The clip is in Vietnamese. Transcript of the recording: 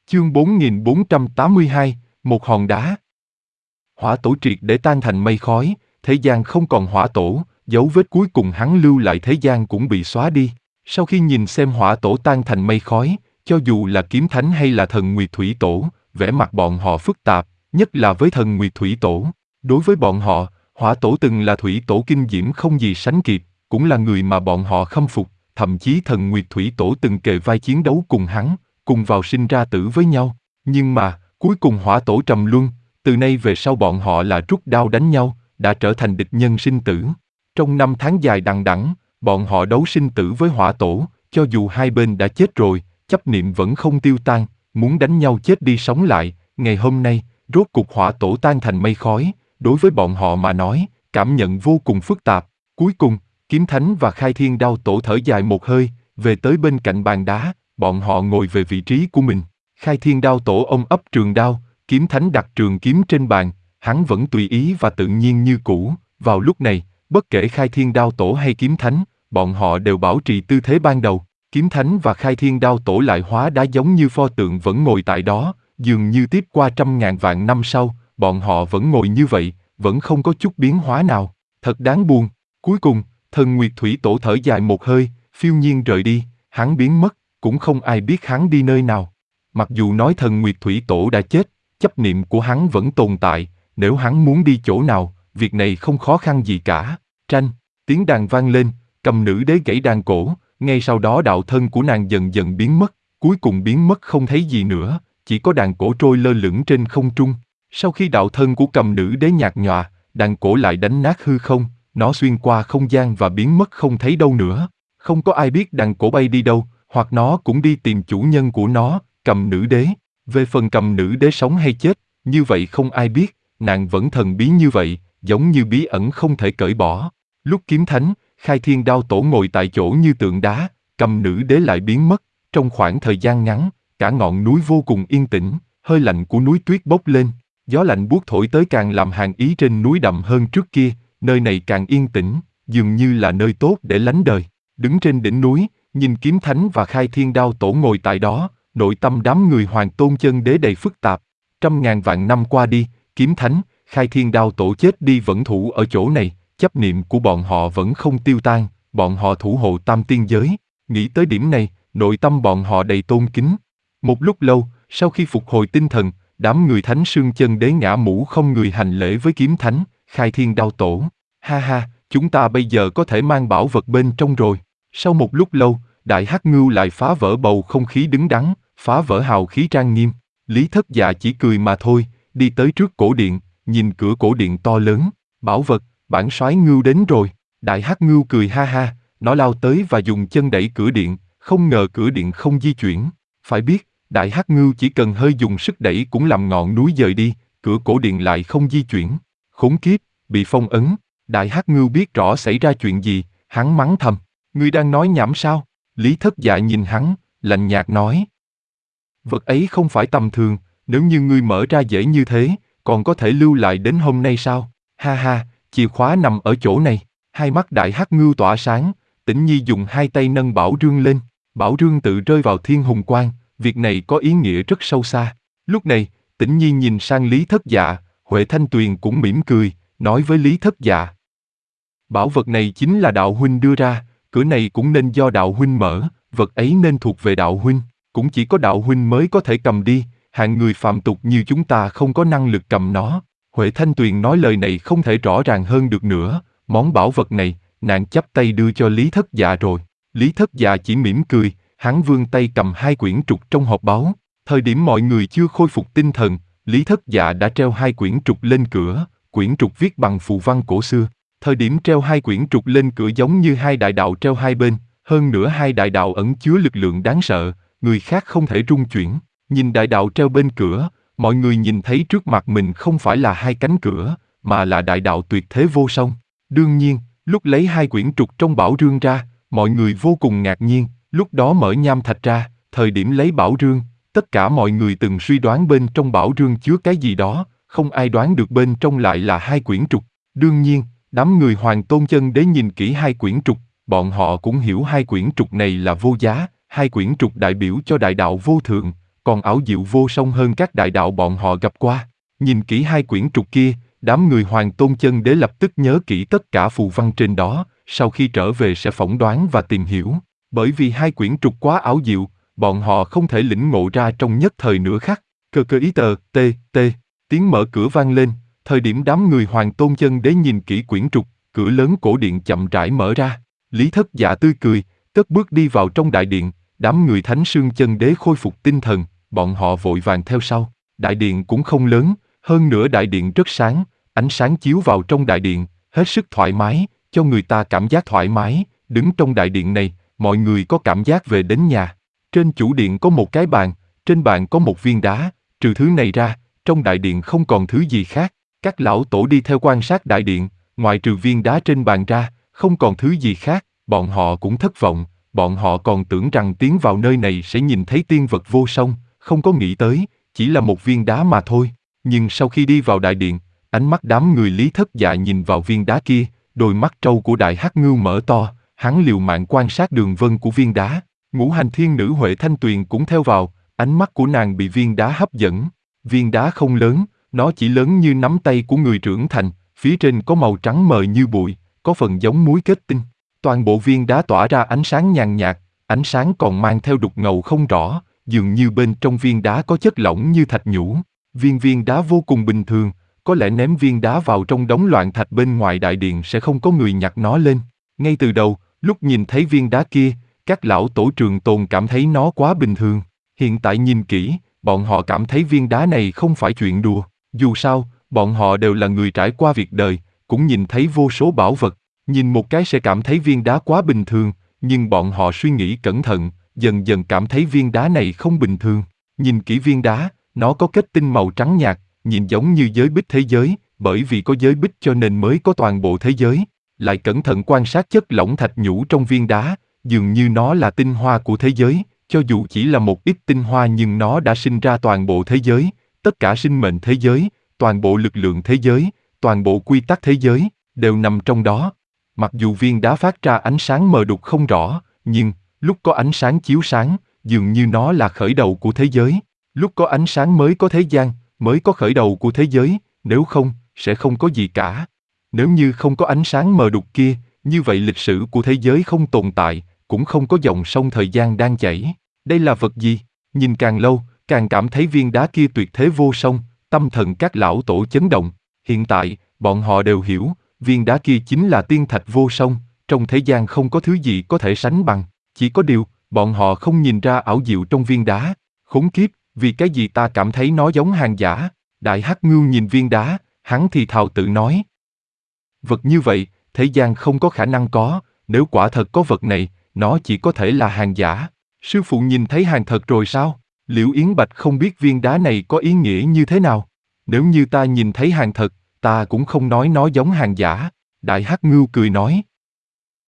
Chương 4482, một hòn đá. Hỏa tổ triệt để tan thành mây khói, thế gian không còn hỏa tổ, dấu vết cuối cùng hắn lưu lại thế gian cũng bị xóa đi. Sau khi nhìn xem hỏa tổ tan thành mây khói, cho dù là kiếm thánh hay là thần Nguyệt Thủy Tổ, vẻ mặt bọn họ phức tạp, nhất là với thần Nguyệt Thủy Tổ. Đối với bọn họ, hỏa tổ từng là thủy tổ kinh diễm không gì sánh kịp, cũng là người mà bọn họ khâm phục, thậm chí thần Nguyệt Thủy Tổ từng kề vai chiến đấu cùng hắn, cùng vào sinh ra tử với nhau. Nhưng mà, cuối cùng hỏa tổ trầm luân, từ nay về sau bọn họ là rút đao đánh nhau, đã trở thành địch nhân sinh tử. Trong năm tháng dài đằng đẵng, bọn họ đấu sinh tử với hỏa tổ, cho dù hai bên đã chết rồi, chấp niệm vẫn không tiêu tan, muốn đánh nhau chết đi sống lại. Ngày hôm nay, rốt cục hỏa tổ tan thành mây khói, đối với bọn họ mà nói, cảm nhận vô cùng phức tạp. Cuối cùng, kiếm thánh và khai thiên đao tổ thở dài một hơi, về tới bên cạnh bàn đá, bọn họ ngồi về vị trí của mình. Khai thiên đao tổ ôm ấp trường đao, kiếm thánh đặt trường kiếm trên bàn, hắn vẫn tùy ý và tự nhiên như cũ. Vào lúc này, bất kể khai thiên đao tổ hay kiếm thánh, bọn họ đều bảo trì tư thế ban đầu. Kiếm thánh và khai thiên đao tổ lại hóa đá giống như pho tượng vẫn ngồi tại đó, dường như tiếp qua 100.000 vạn năm sau, bọn họ vẫn ngồi như vậy, vẫn không có chút biến hóa nào. Thật đáng buồn. Cuối cùng, thần Nguyệt Thủy Tổ thở dài một hơi, phiêu nhiên rời đi, hắn biến mất, cũng không ai biết hắn đi nơi nào. Mặc dù nói thần Nguyệt Thủy Tổ đã chết, chấp niệm của hắn vẫn tồn tại, nếu hắn muốn đi chỗ nào, việc này không khó khăn gì cả. Tranh, tiếng đàn vang lên, Cầm Nữ Đế gãy đàn cổ, ngay sau đó đạo thân của nàng dần dần biến mất, cuối cùng biến mất không thấy gì nữa, chỉ có đàn cổ trôi lơ lửng trên không trung. Sau khi đạo thân của Cầm Nữ Đế nhạt nhòa, đàn cổ lại đánh nát hư không, nó xuyên qua không gian và biến mất không thấy đâu nữa. Không có ai biết đàn cổ bay đi đâu, hoặc nó cũng đi tìm chủ nhân của nó, Cầm Nữ Đế. Về phần Cầm Nữ Đế sống hay chết, như vậy không ai biết, nàng vẫn thần bí như vậy, giống như bí ẩn không thể cởi bỏ. Lúc kiếm thánh, khai thiên đao tổ ngồi tại chỗ như tượng đá, Cầm Nữ Đế lại biến mất. Trong khoảng thời gian ngắn, cả ngọn núi vô cùng yên tĩnh, hơi lạnh của núi tuyết bốc lên. Gió lạnh buốt thổi tới càng làm hàn ý trên núi đậm hơn trước kia, nơi này càng yên tĩnh, dường như là nơi tốt để lánh đời. Đứng trên đỉnh núi, nhìn kiếm thánh và khai thiên đao tổ ngồi tại đó, nội tâm đám người Hoàng Tôn Chân Đế đầy phức tạp. 100.000 vạn năm qua đi, kiếm thánh, khai thiên đao tổ chết đi vẫn thủ ở chỗ này, chấp niệm của bọn họ vẫn không tiêu tan, bọn họ thủ hộ tam tiên giới. Nghĩ tới điểm này, nội tâm bọn họ đầy tôn kính. Một lúc lâu, sau khi phục hồi tinh thần, đám người Thánh Sương Chân Đế ngã mũ không người hành lễ với kiếm thánh, khai thiên đao tổ. Ha ha, chúng ta bây giờ có thể mang bảo vật bên trong rồi. Sau một lúc lâu, Đại Hắc Ngưu lại phá vỡ bầu không khí đứng đắn, phá vỡ hào khí trang nghiêm. Lý Thất Dạ chỉ cười mà thôi, đi tới trước cổ điện, nhìn cửa cổ điện to lớn. Bảo vật, bản soái Ngưu đến rồi. Đại Hắc Ngưu cười ha ha, nó lao tới và dùng chân đẩy cửa điện, không ngờ cửa điện không di chuyển. Phải biết, Đại Hắc Ngưu chỉ cần hơi dùng sức đẩy cũng làm ngọn núi dời đi, cửa cổ điện lại không di chuyển. Khốn kiếp, bị phong ấn. Đại Hắc Ngưu biết rõ xảy ra chuyện gì, hắn mắng thầm. Ngươi đang nói nhảm sao? Lý Thất Dạ nhìn hắn, lạnh nhạt nói. Vật ấy không phải tầm thường, nếu như ngươi mở ra dễ như thế, còn có thể lưu lại đến hôm nay sao? Ha ha, chìa khóa nằm ở chỗ này. Hai mắt Đại Hắc Ngưu tỏa sáng, Tĩnh Nhi dùng hai tay nâng bảo rương lên, bảo rương tự rơi vào thiên hùng quang, việc này có ý nghĩa rất sâu xa. Lúc này, Tĩnh Nhi nhìn sang Lý Thất Dạ, Huệ Thanh Tuyền cũng mỉm cười, nói với Lý Thất Dạ. Bảo vật này chính là đạo huynh đưa ra, cửa này cũng nên do đạo huynh mở, vật ấy nên thuộc về đạo huynh, cũng chỉ có đạo huynh mới có thể cầm đi, hạng người phàm tục như chúng ta không có năng lực cầm nó. Huệ Thanh Tuyền nói lời này không thể rõ ràng hơn được nữa, món bảo vật này, nàng chắp tay đưa cho Lý Thất Dạ rồi. Lý Thất Dạ chỉ mỉm cười, hắn vươn tay cầm hai quyển trục trong hộp báu. Thời điểm mọi người chưa khôi phục tinh thần, Lý Thất Dạ đã treo hai quyển trục lên cửa, quyển trục viết bằng phù văn cổ xưa. Thời điểm treo hai quyển trục lên cửa giống như hai đại đạo treo hai bên, hơn nữa hai đại đạo ẩn chứa lực lượng đáng sợ, người khác không thể rung chuyển. Nhìn đại đạo treo bên cửa, mọi người nhìn thấy trước mặt mình không phải là hai cánh cửa, mà là đại đạo tuyệt thế vô song. Đương nhiên, lúc lấy hai quyển trục trong bảo rương ra, mọi người vô cùng ngạc nhiên, lúc đó mở nham thạch ra, thời điểm lấy bảo rương, tất cả mọi người từng suy đoán bên trong bảo rương chứa cái gì đó, không ai đoán được bên trong lại là hai quyển trục. Đương nhiên, đám người Hoàng Tôn Chân Đế nhìn kỹ hai quyển trục, bọn họ cũng hiểu hai quyển trục này là vô giá, hai quyển trục đại biểu cho đại đạo vô thượng, còn ảo diệu vô song hơn các đại đạo bọn họ gặp qua. Nhìn kỹ hai quyển trục kia, đám người Hoàng Tôn Chân Đế lập tức nhớ kỹ tất cả phù văn trên đó, sau khi trở về sẽ phỏng đoán và tìm hiểu. Bởi vì hai quyển trục quá ảo diệu, bọn họ không thể lĩnh ngộ ra trong nhất thời nửa khắc. Cơ cơ ý tờ, tiếng mở cửa vang lên, thời điểm đám người Hoàng Tôn Chân Đế nhìn kỹ quyển trục, cửa lớn cổ điện chậm rãi mở ra. Lý Thất Dạ tươi cười, cất bước đi vào trong đại điện, đám người Thánh Sương Chân Đế khôi phục tinh thần, bọn họ vội vàng theo sau. Đại điện cũng không lớn, hơn nữa đại điện rất sáng, ánh sáng chiếu vào trong đại điện, hết sức thoải mái, cho người ta cảm giác thoải mái, đứng trong đại điện này, mọi người có cảm giác về đến nhà. Trên chủ điện có một cái bàn, trên bàn có một viên đá, trừ thứ này ra, trong đại điện không còn thứ gì khác. Các lão tổ đi theo quan sát đại điện, ngoài trừ viên đá trên bàn ra, không còn thứ gì khác, bọn họ cũng thất vọng, bọn họ còn tưởng rằng tiến vào nơi này sẽ nhìn thấy tiên vật vô song, không có nghĩ tới, chỉ là một viên đá mà thôi. Nhưng sau khi đi vào đại điện, ánh mắt đám người Lý Thất Dạ nhìn vào viên đá kia, đôi mắt trâu của Đại Hắc Ngưu mở to, hắn liều mạng quan sát đường vân của viên đá. Ngũ Hành Thiên Nữ Huệ Thanh Tuyền cũng theo vào, ánh mắt của nàng bị viên đá hấp dẫn. Viên đá không lớn, nó chỉ lớn như nắm tay của người trưởng thành, phía trên có màu trắng mờ như bụi, có phần giống muối kết tinh. Toàn bộ viên đá tỏa ra ánh sáng nhàn nhạt, ánh sáng còn mang theo đục ngầu không rõ, dường như bên trong viên đá có chất lỏng như thạch nhũ. Viên đá vô cùng bình thường, có lẽ ném viên đá vào trong đống loạn thạch bên ngoài đại điện sẽ không có người nhặt nó lên. Ngay từ đầu, lúc nhìn thấy viên đá kia, các lão tổ Trường Tồn cảm thấy nó quá bình thường. Hiện tại nhìn kỹ, bọn họ cảm thấy viên đá này không phải chuyện đùa. Dù sao, bọn họ đều là người trải qua việc đời, cũng nhìn thấy vô số bảo vật. Nhìn một cái sẽ cảm thấy viên đá quá bình thường, nhưng bọn họ suy nghĩ cẩn thận, dần dần cảm thấy viên đá này không bình thường. Nhìn kỹ viên đá, nó có kết tinh màu trắng nhạt, nhìn giống như giới bích thế giới, bởi vì có giới bích cho nên mới có toàn bộ thế giới. Lại cẩn thận quan sát chất lỏng thạch nhũ trong viên đá, dường như nó là tinh hoa của thế giới, cho dù chỉ là một ít tinh hoa nhưng nó đã sinh ra toàn bộ thế giới, tất cả sinh mệnh thế giới, toàn bộ lực lượng thế giới, toàn bộ quy tắc thế giới, đều nằm trong đó. Mặc dù viên đá phát ra ánh sáng mờ đục không rõ, nhưng, lúc có ánh sáng chiếu sáng, dường như nó là khởi đầu của thế giới. Lúc có ánh sáng mới có thế gian, mới có khởi đầu của thế giới, nếu không, sẽ không có gì cả. Nếu như không có ánh sáng mờ đục kia, như vậy lịch sử của thế giới không tồn tại, cũng không có dòng sông thời gian đang chảy. Đây là vật gì? Nhìn càng lâu, càng cảm thấy viên đá kia tuyệt thế vô song, tâm thần các lão tổ chấn động. Hiện tại, bọn họ đều hiểu, viên đá kia chính là tiên thạch vô song, trong thế gian không có thứ gì có thể sánh bằng. Chỉ có điều, bọn họ không nhìn ra ảo diệu trong viên đá. Khốn kiếp, vì cái gì ta cảm thấy nó giống hàng giả? Đại Hắc Ngưu nhìn viên đá, hắn thì thào tự nói. Vật như vậy, thế gian không có khả năng có, nếu quả thật có vật này, nó chỉ có thể là hàng giả. Sư phụ nhìn thấy hàng thật rồi sao? Liễu Yến Bạch không biết viên đá này có ý nghĩa như thế nào. Nếu như ta nhìn thấy hàng thật, ta cũng không nói nó giống hàng giả. Đại Hắc Ngưu cười nói.